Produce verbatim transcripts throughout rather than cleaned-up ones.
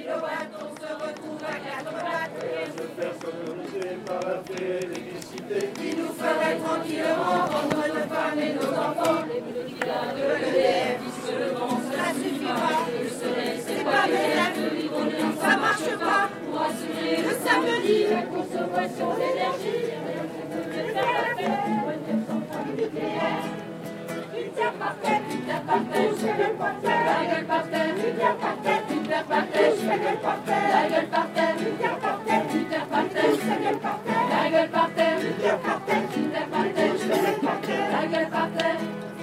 le bâton se retrouve à quatre pattes et se faire coloniser par la paix et l'électricité qui nous ferait tranquillement vendre nos femmes et nos enfants. Les milliards de l'E D F disent que le vent, cela suffira. Le soleil, c'est pas bien, l'hydraulique, ça marche pas. Pour assurer le samedi, la consommation d'énergie, de faire la fête pour une centrale nucléaire. Une terre par tête, une terre par tête, je fais gueule par terre. La gueule par terre, une terre par tête, une terre par tête, je fais gueule par terre. La gueule par terre, une terre par tête, une terre par tête, je fais gueule par terre. La gueule par terre, une terre par tête, une terre par tête, je fais gueule par terre. La gueule par terre.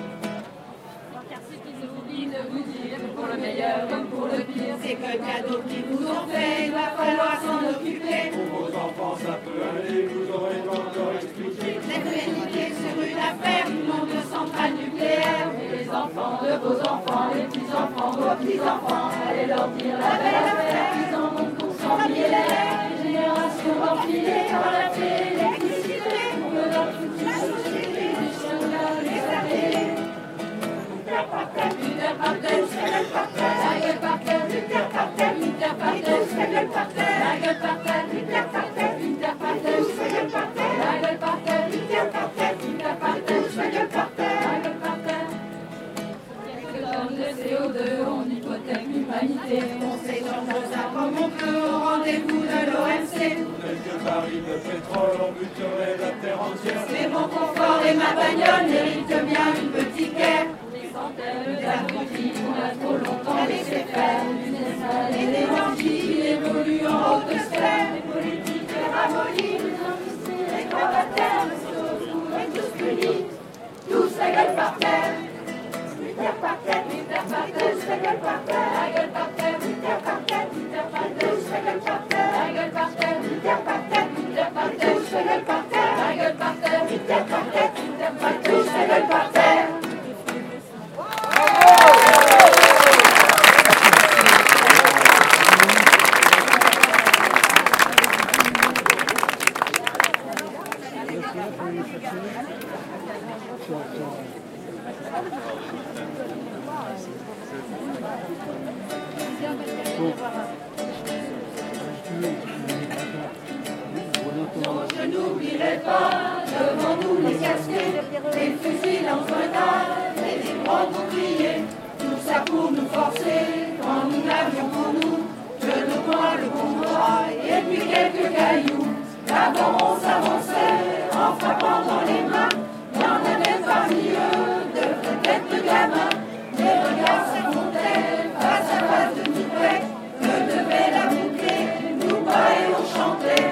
Car ce qu'ils nous disent de vous dire, pour le meilleur comme pour le pire, c'est que le cadeau qu'ils vous ont fait, il va falloir s'en occuper. Pour vos enfants, ça peut aller, vous aurez encore expliqué. Les féliciter sur une affaire, du nombre de centrales nucléaires. Mais les enfants de vos enfants, les petits-enfants, vos petits-enfants, allez leur dire la belle affaire, ils en ont pour cent millénaires. Une génération d'empilés dans la paix, l'électricité, pour que notre future société, les chemins, les arrêter. Une terre par terre, une terre par terre, je fais gueule par terre. La gueule par terre, une terre par terre, une terre par terre, je fais gueule par terre. La gueule par terre, une terre par terre, une terre par terre, je fais gueule par terre. La gueule par terre, une terre par terre, une terre par terre, je fais gueule par terre. La gueule par terre. Quelques tonnes de C O deux, on hypothèque l'humanité. On s'échange ça comme on peut au rendez-vous de l'O M C. Quelques barils de pétrole, on buterait la terre entière. Mais mon confort et ma bagnole méritent bien une petite guerre. Des centaines d'abrutis qu'on a trop longtemps laissé faire. Et des bandits qui évoluent en haute sphère. Les politiques ramollis, les industries, les gravataires, se retrouvent et tous punis. Tous la gueule par terre. Une terre par terre, une terre par terre, je fais gueule par terre. La gueule par terre, une terre par terre, une terre par terre, je fais gueule par terre. La gueule par terre, une terre par terre, une terre par terre, je fais gueule par terre. La gueule par terre, une terre par terre, une terre par terre, je fais gueule par terre. Je n'oublierai pas devant nous les casquets, les fusils en grenade et des grands boucliers. Tout ça pour nous forcer, quand nous n'avions pour nous que le poing, le combat et puis quelques cailloux. D'abord on s'avançait en frappant dans les mains. Il y en avait parmi eux de vraies têtes de gamins. Les regards s'affrontaient face à face de nous près. Que devait la boucler, nous bas et on chantait.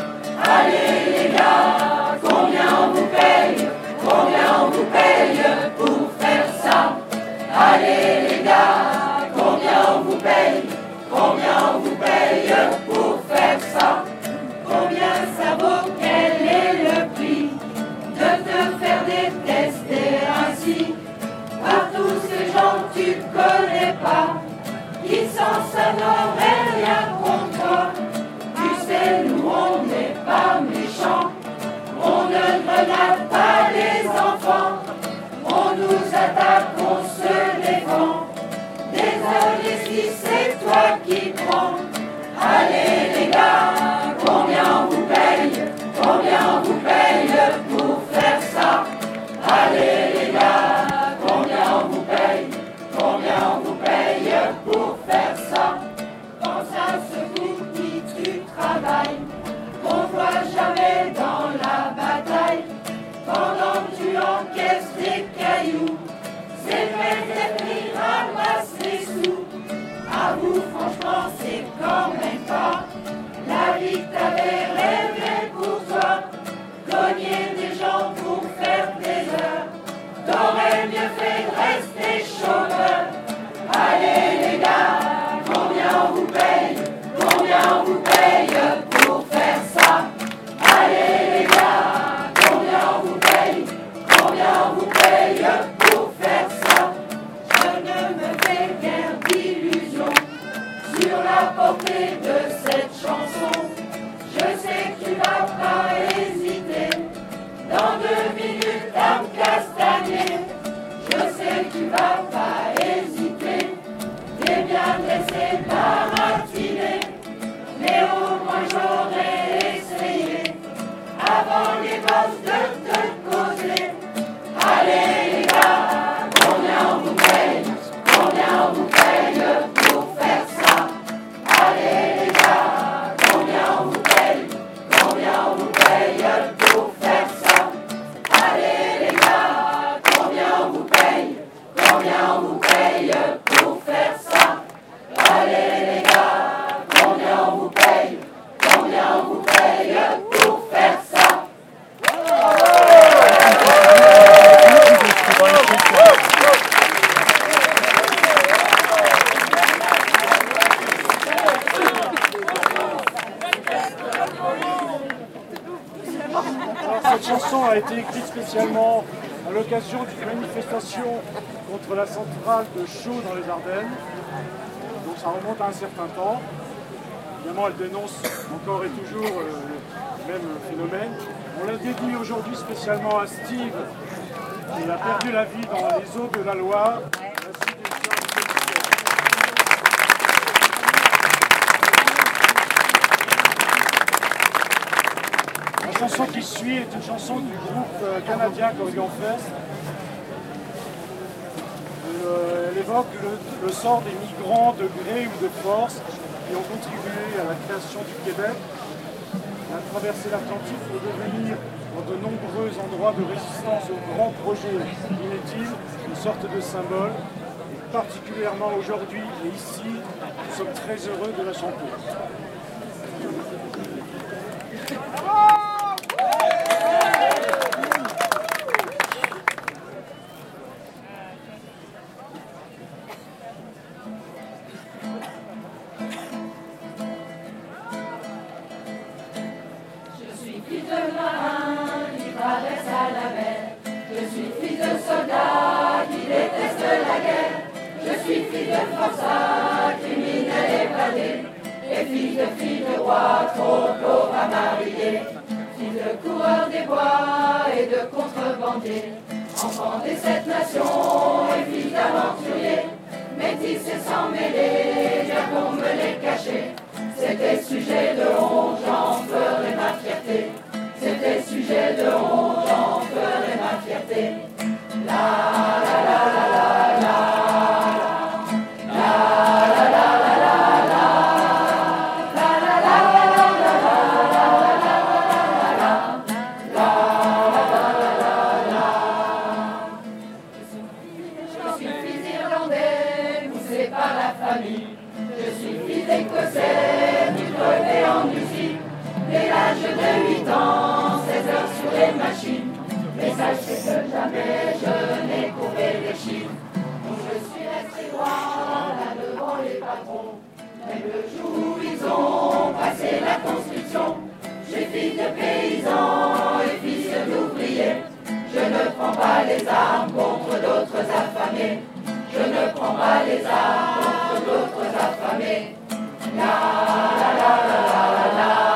Allez les gars, combien on vous paye? Combien on vous paye pour faire ça? Allez les gars, combien on vous paye? Combien on vous paye pour faire ça? Combien ça vaut? Quel est le prix de te faire détester ainsi par tous ces gens que tu connais pas, qui sans ça n'auraient rien contre toi? Tu sais, nous on n'est pas méchants, on ne grenade pas les enfants, on nous attaque, on se défend. Désolé si c'est toi qui prends. Allez les gars, combien on vous paye? Combien on vous paye pour faire ça? Allez les gars, combien on vous paye? Combien on vous paye pour faire ça? Pense à ce coup qui tu travailles, qu'on voit jamais dans la bataille. Pendant que tu encaisses des cailloux, c'est fait des prix, ramasse les sous. Avoue franchement c'est quand même pas la vie que t'avais rêvé pour toi. Cogner des gens pour faire des heures, t'aurais mieux fait de rester chômeur. Allez les gars, combien on vous paye? Combien on vous paye pour faire ça? Allez les gars, combien on vous paye? Combien on vous paye pour faire ça? Je ne me fais guère d'illusions sur la paye pour faire ça? Allez les gars, combien on vous paye? Combien on vous paye pour faire ça? Alors, cette chanson a été écrite spécialement à l'occasion d'une manifestation contre la centrale de Chaux dans les Ardennes. Donc ça remonte à un certain temps. Évidemment, elle dénonce encore et toujours euh, le même phénomène. On l'a dédié aujourd'hui spécialement à Steve, qui a perdu la vie dans les eaux de la Loire. La chanson qui suit est une chanson du groupe canadien Corian Fest. Elle, elle évoque le, le sort des migrants de gré ou de force qui ont contribué à la création du Québec, à traverser l'Atlantique pour devenir, dans de nombreux endroits de résistance aux grands projets inutiles, une sorte de symbole. Et particulièrement aujourd'hui et ici, nous sommes très heureux de la chanter. Fils de marin qui traverse à la mer, je suis fils de soldat qui déteste la guerre, je suis fils de forçat, criminel évadé, et fils de fille de roi, trop pauvre à marier, fils de coureur des bois et de contrebandier, enfant des sept nations et fils d'aventurier, métis et sans mêler, bien qu'on me l'ait caché. C'était sujet de honte, j'en ferai ma fierté. C'était sujet de honte, j'en ferai ma fierté. La la la la la la. La la la la la la. La la la la la la. La la la la. Je suis fils irlandais, poussé par la famille. Je suis fils écossais, crevé en usine. Dès l'âge de huit ans, seize heures sur les machines. Mais sachez que jamais je n'ai courbé les chiffres. Donc je suis resté droit là devant les patrons. Même le jour où ils ont passé la construction, je suis fils de paysans et fils d'ouvriers. Je ne prends pas les armes contre d'autres affamés. Je ne prends pas les armes contre d'autres affamés. La la la la la la.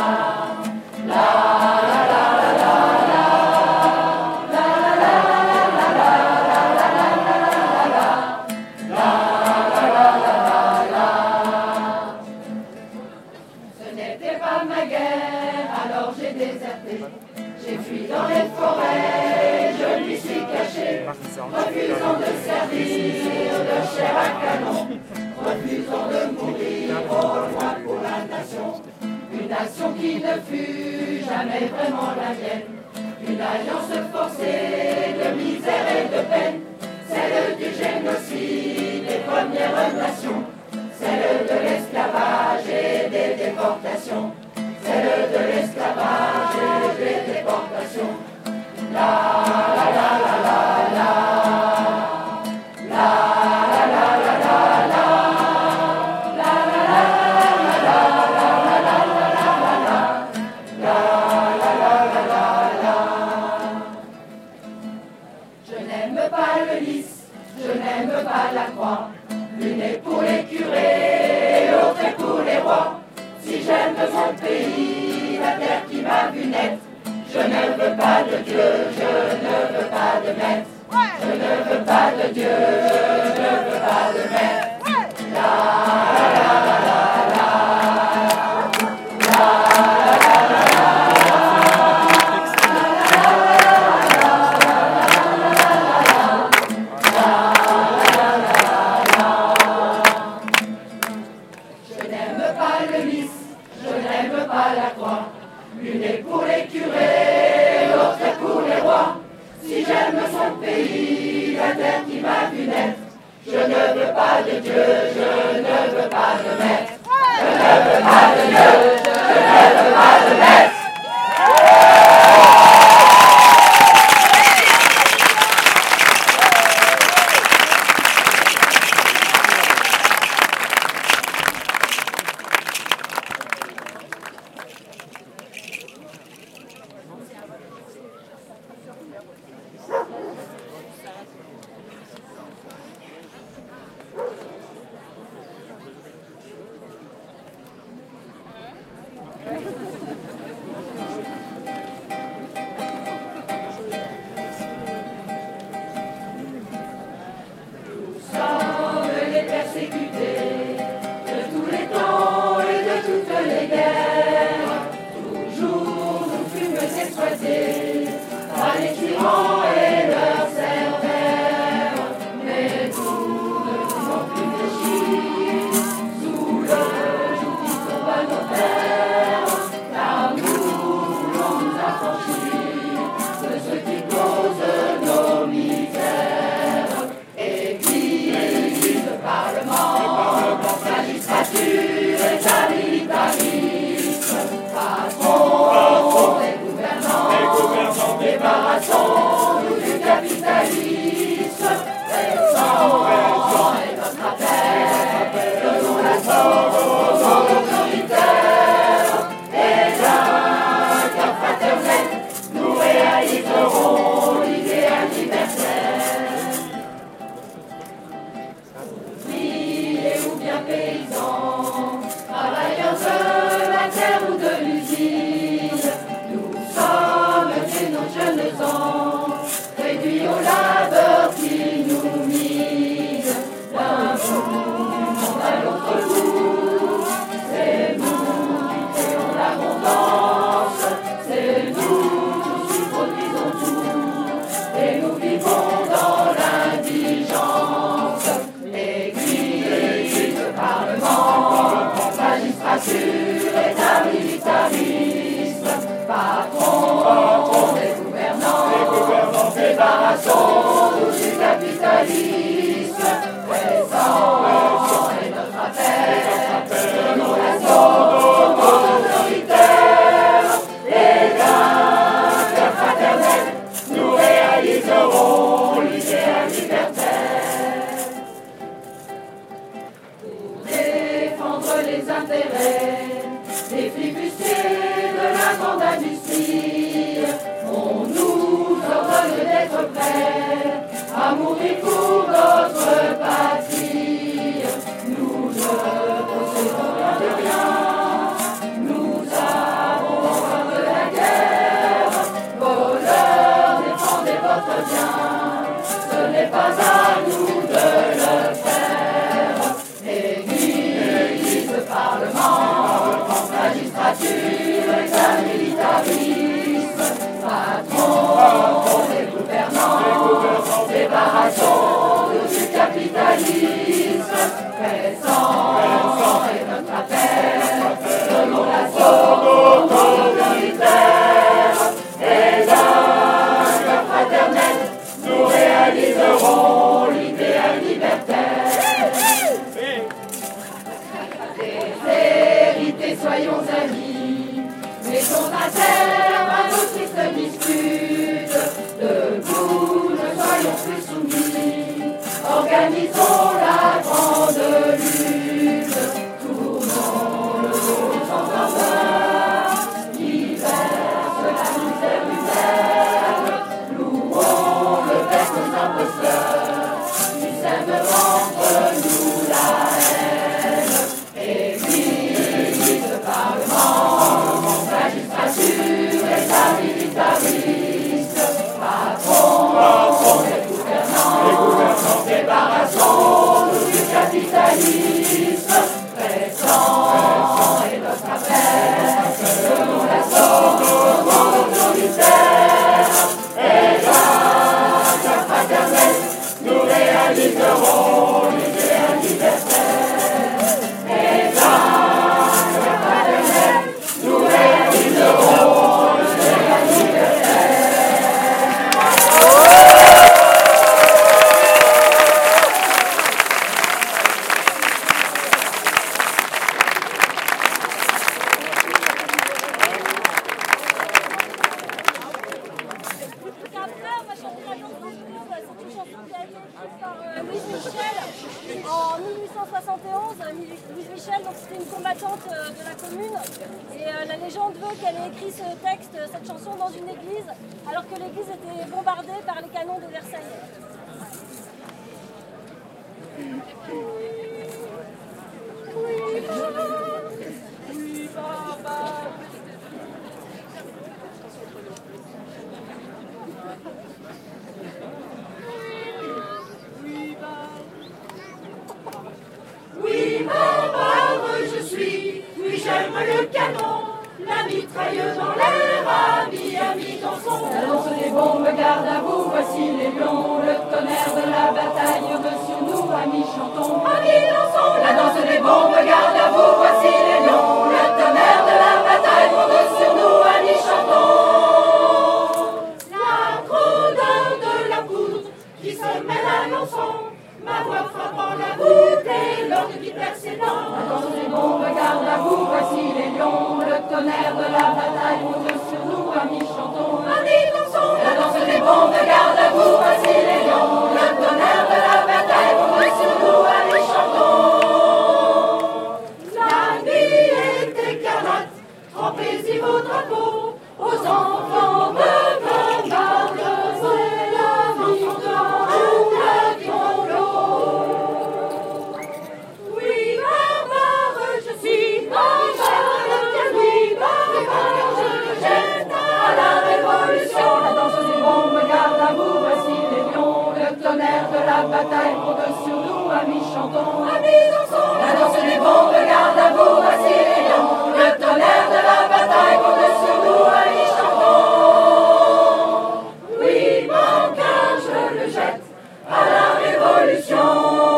J'ai fui dans les forêts, je m'y suis caché, refusant de servir de chair à canon, refusant de mourir au loin pour la nation, une nation qui ne fut jamais vraiment la mienne, une alliance forcée de misère et de peine, celle du génocide des premières nations, celle de l'esclavage et des déportations. Celle de l'esclavage et des déportations. La la la la la la. La la la la la la. La la la la la la la la. La la la la la. Je n'aime pas le lys, je n'aime pas la croix. L'une est pour les curés et l'autre est pour les rois. Si j'aime mon pays, la terre qui m'a vu naître, je ne veux pas de Dieu, je ne veux pas de maître. Je ne veux pas de Dieu, je ne veux pas de maître. La la la la la la. La la la la la la. Je n'aime pas le lys. Je n'aime pas la croix, l'une est pour les curés, l'autre est pour les rois. Si j'aime son pays, la terre qui m'a vu naître, pas de Dieu, je ne veux pas de messe. Je ne veux pas de Dieu, je ne veux pas de messe. Michel en mille huit cent soixante et onze. Louise Michel, donc c'était une combattante de la Commune. Et euh, la légende veut qu'elle ait écrit ce texte, cette chanson dans une église, alors que l'église était bombardée par les canons de Versailles. Oui, papa. Oui, papa. Oui, ma brave, je suis, oui, j'aime le canon, la mitraille dans l'air, ami, ami dans son La danse des bombes, garde à vous, voici les lions, le tonnerre de la bataille veut sur nous, amis, chantons, amis, dansons. La danse des bombes, garde à vous, voici les lions, le tonnerre de la bataille veut sur nous, amis, chantons. La grandeur de la poudre qui se mêle à l'encens, ma voix frappant la voûte et l'ordre qui perce ses dents. La danse des bombes, garde à vous, voici les lions, le tonnerre de la bataille monte sur nous, amis, chantons, amis, dansons. La danse des bombes, garde à vous, voici les lions, le tonnerre de la bataille monte sur nous, amis, chantons. La nuit est écarlate, trempez-y vos drapeaux, aux enfants de Bombarde, c'est la vie de la tromblot. Oui, barbare, je suis barbare, oui, barbare, je le jette à la révolution. La danse des bombes, garde à vous, voici les lions, le tonnerre de la bataille monte sur nous, amis, chantons, amis, dansons. La danse des bombes, garde à vous, voici les lions, le tonnerre de la bataille monte sur nous, amis, chantons. Oui, mon cœur, je le jette à la révolution.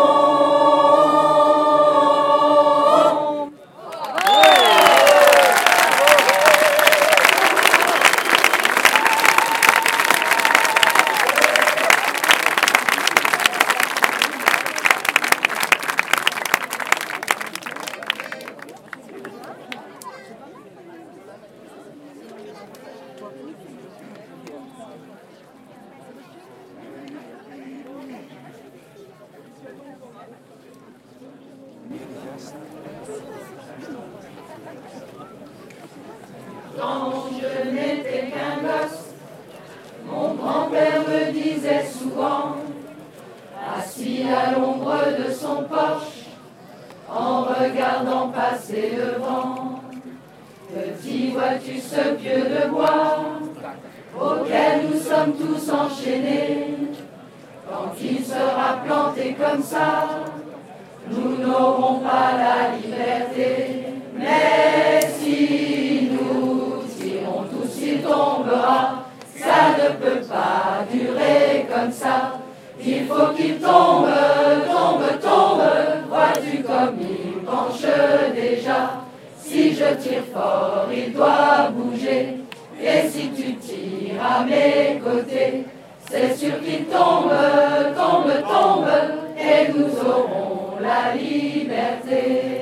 Quand je n'étais qu'un gosse, mon grand-père me disait souvent, assis à l'ombre de son porche, en regardant passer le vent, petit, vois-tu ce pieu de bois auquel nous sommes tous enchaînés? Quand il sera planté comme ça, nous n'aurons pas la liberté. Mais si nous tirons tous, il tombera. Ça ne peut pas durer comme ça. Il faut qu'il tombe, tombe, tombe. Vois-tu comme il penche déjà? Si je tire fort, il doit bouger. Et si tu tires à mes côtés, c'est sûr qu'il tombe, tombe, tombe. Et nous aurons la liberté.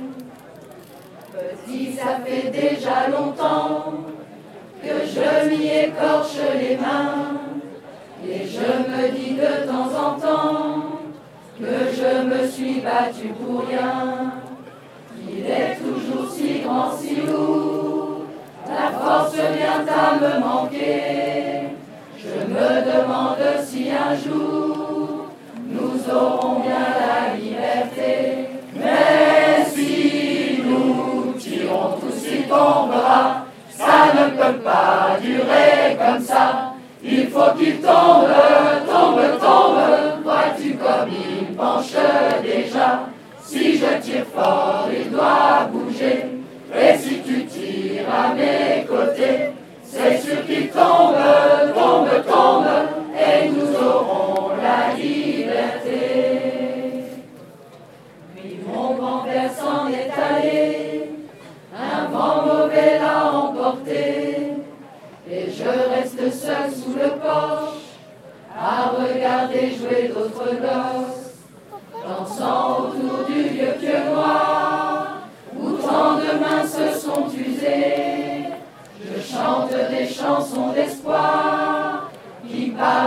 Petit, ça fait déjà longtemps que je m'y écorche les mains, et je me dis de temps en temps que je me suis battu pour rien. Il est toujours si grand, si lourd, la force vient à me manquer. Je me demande si un jour nous aurons bien la liberté. Mais si nous tirons tous, il tombera. Ça ne peut pas durer comme ça. Il faut qu'il tombe, tombe, tombe. Vois-tu comme il penche déjà? Si je tire fort, il doit bouger. Et si tu tires à mes côtés, c'est sûr qu'il tombe, tombe, tombe. Et nous aurons la liberté. Puis mon grand-père s'en est allé, un vent mauvais l'a emporté, et je reste seul sous le porche, à regarder jouer d'autres gosses, dansant autour du vieux pieu noir, où tant de mains se sont usées. Je chante des chansons d'espoir, qui parlent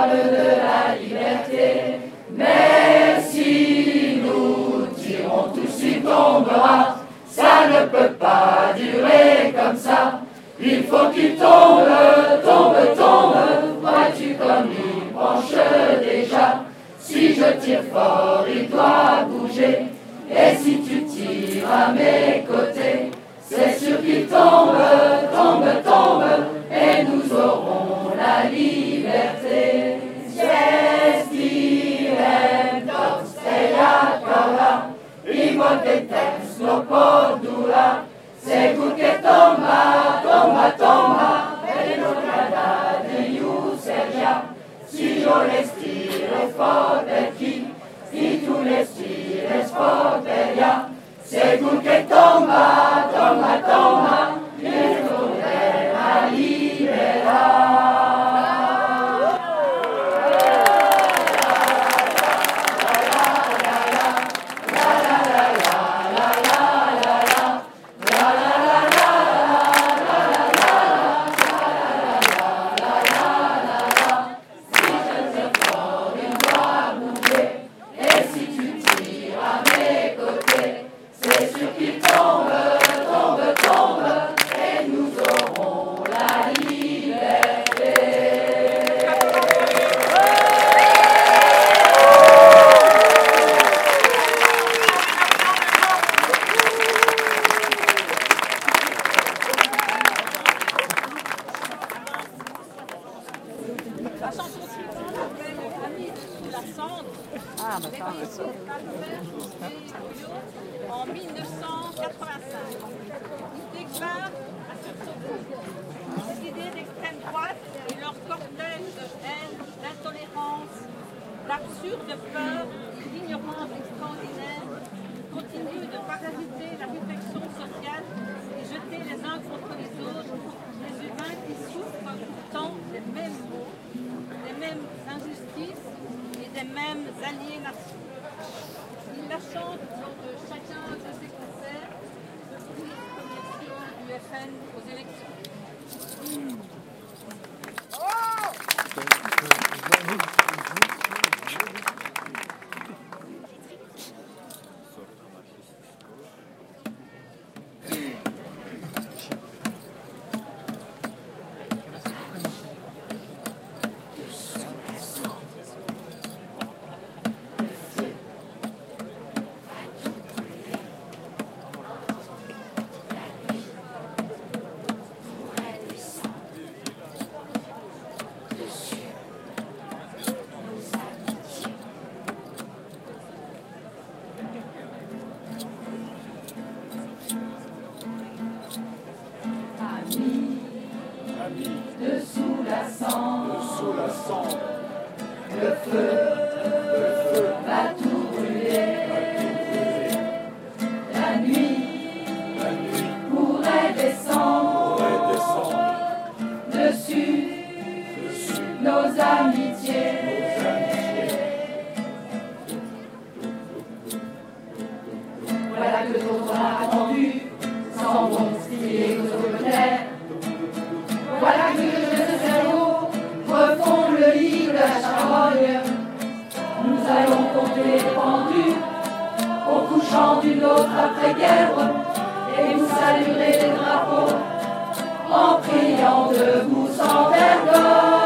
qu'il tombe, tombe, tombe, vois-tu comme il penche déjà. Si je tire fort, il doit bouger, et si tu tires à mes côtés, c'est sûr qu'il tombe, tombe, tombe, et nous aurons la liberté. Yes, diventors, ella cara, imote no podula, segur que tomba, tomba, tomba, e non cada de iu sergia. Si yo les tire fort per chi, si tu les tires fort per ella, segur que tomba, tomba, tomba, y la liberar. En mille neuf cent quatre-vingt-cinq, il déclare à Sursaut les idées d'extrême droite et leur cortège de haine, d'intolérance, d'absurde peur et d'ignorance extraordinaire continuent de parasiter la réflexion sociale et jeter les uns contre les autres les humains qui souffrent pourtant des mêmes maux, des mêmes injustices et des mêmes aliénations. Il la chante lors de chacun de ses concerts depuis les premiers tours du F N aux élections. Dessous la cendre, Dessous la cendre, le feu, le feu va tout brûler. La nuit La nuit pourrait descendre pourrait descendre dessus dessus nos amitiés. nos amitiés. Voilà que d'autres attendus s'en vont skier aux terre. Voilà que de cerveau refont le lit de la charogne. Nous allons compter les pendus au couchant d'une autre après-guerre, et vous saluerez les drapeaux en priant debout sans vergogne.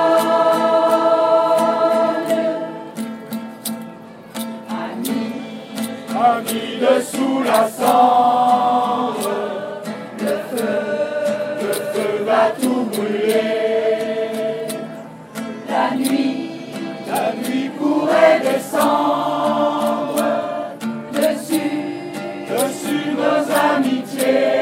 Amis, Amis dessous la cendre, le feu, le feu va tout brûler. la nuit La nuit pourrait descendre dessus dessus nos amitiés.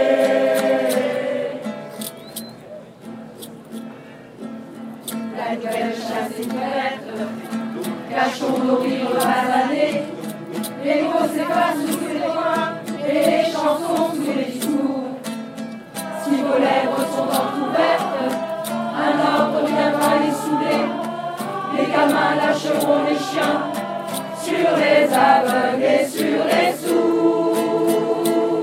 La nouvelle chasse est ouverte, cachons nos rires basanés, les mots s'effacent sous les doigts et les chansons sous les discours. Si vos lèvres sont entrouvertes, un ordre viendra les souder. Les gamins lâcheront les chiens sur les aveugles et sur les sourds.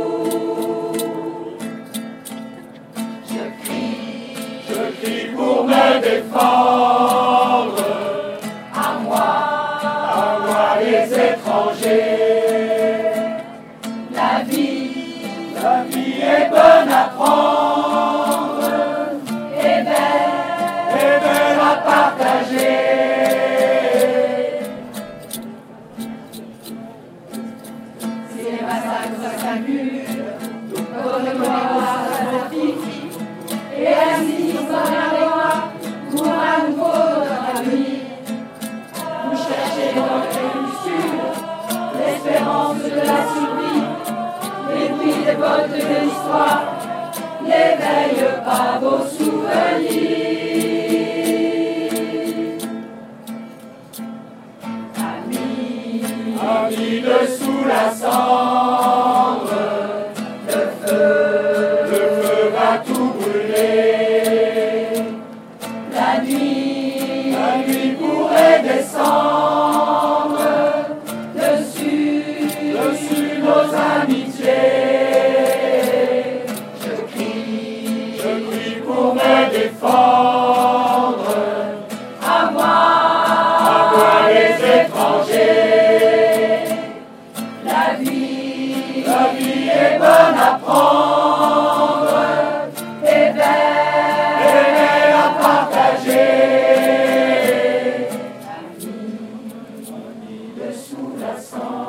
Je crie, je crie pour me défendre, à moi, à moi les étrangers. la vie La vie est bonne à prendre, et ces massacres s'accumulent, notre mémoire s'amplifie, et ainsi on reviendra pour un nouveau notre avenir. Vous cherchez dans le crépuscule l'espérance de la survie, et puis des potes de l'histoire n'éveille pas vos souvenirs. Amis, Amis dessous la cendre, le feu, le feu va tout brûler. la nuit, La nuit pourrait descendre dessus, dessus nos amitiés. Je crie, je prie pour me défendre, à moi, à moi les étrangers. la vie, La vie est bonne à prendre et belle est à partager. Dessous la cendre.